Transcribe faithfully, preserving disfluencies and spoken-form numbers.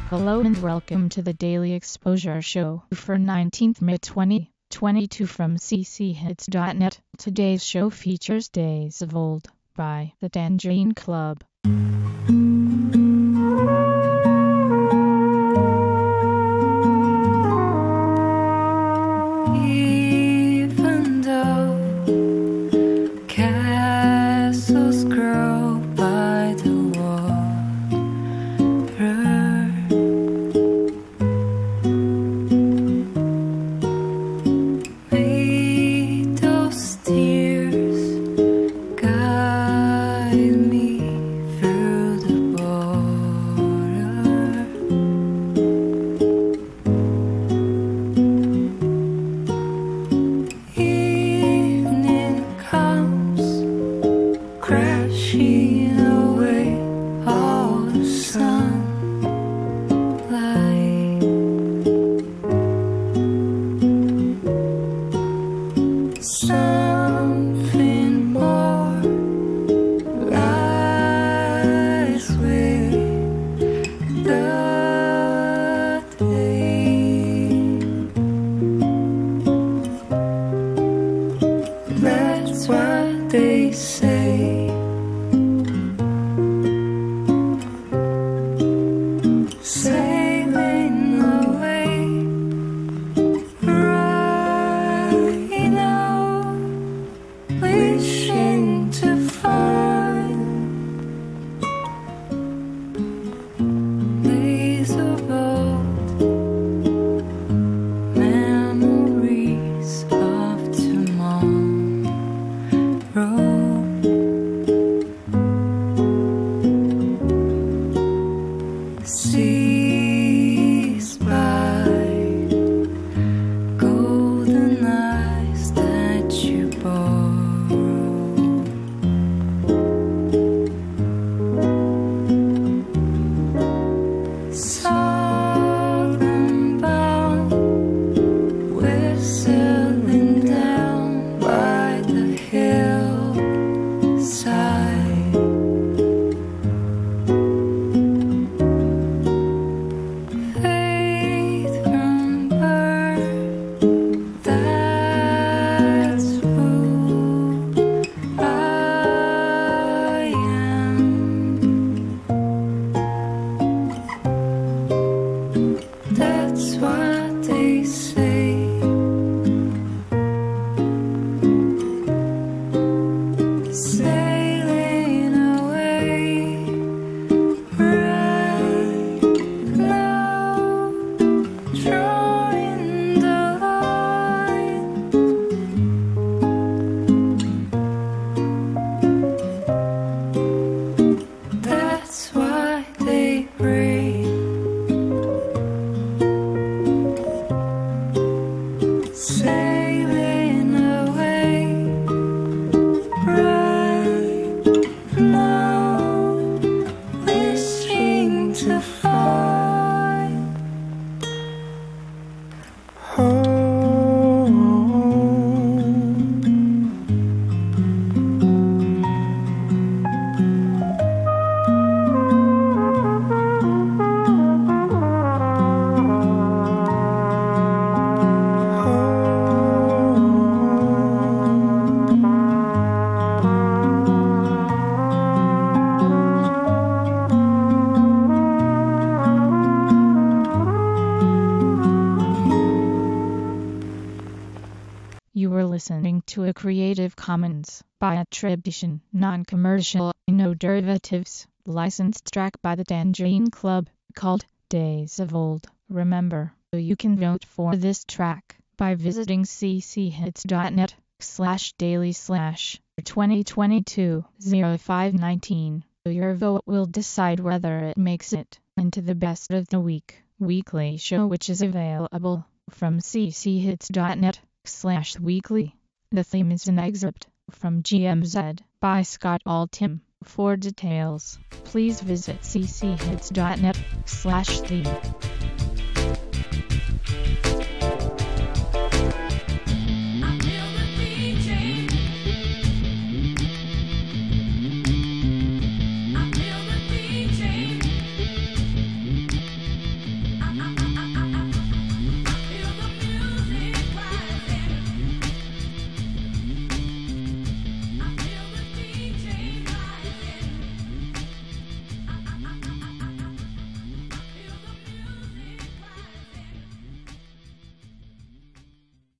Hello and welcome to the Daily Exposure Show for nineteenth May twenty twenty-two from c c hits dot net. Today's show features Days of Old by the Tangerine Club. Even though castles grow by the water, may those tears guide me through the border. Evening comes crashing away all the sunlight. Something more lies with the day. That's what they say. Sailing away right now, wishing to find days of old, memories of tomorrow. Seized by golden eyes that you borrow. Southern bound, whistling down by the hillside. Faith from birth, that's who I am. That's what they say. Sailing away right now, drawing the line. That's why they break. Sailing away right now, wishing to find home. You were listening to a Creative Commons by attribution, non-commercial, no derivatives, licensed track by the Tangerine Club, called Days of Old. Remember, you can vote for this track by visiting c c hits dot net slash daily slash twenty twenty-two oh five nineteen. Your vote will decide whether it makes it into the best of the week weekly show, which is available from c c hits dot net slash weekly. The theme is an excerpt from G M Z by Scott Altham. For details, please visit c c hits dot net slash theme.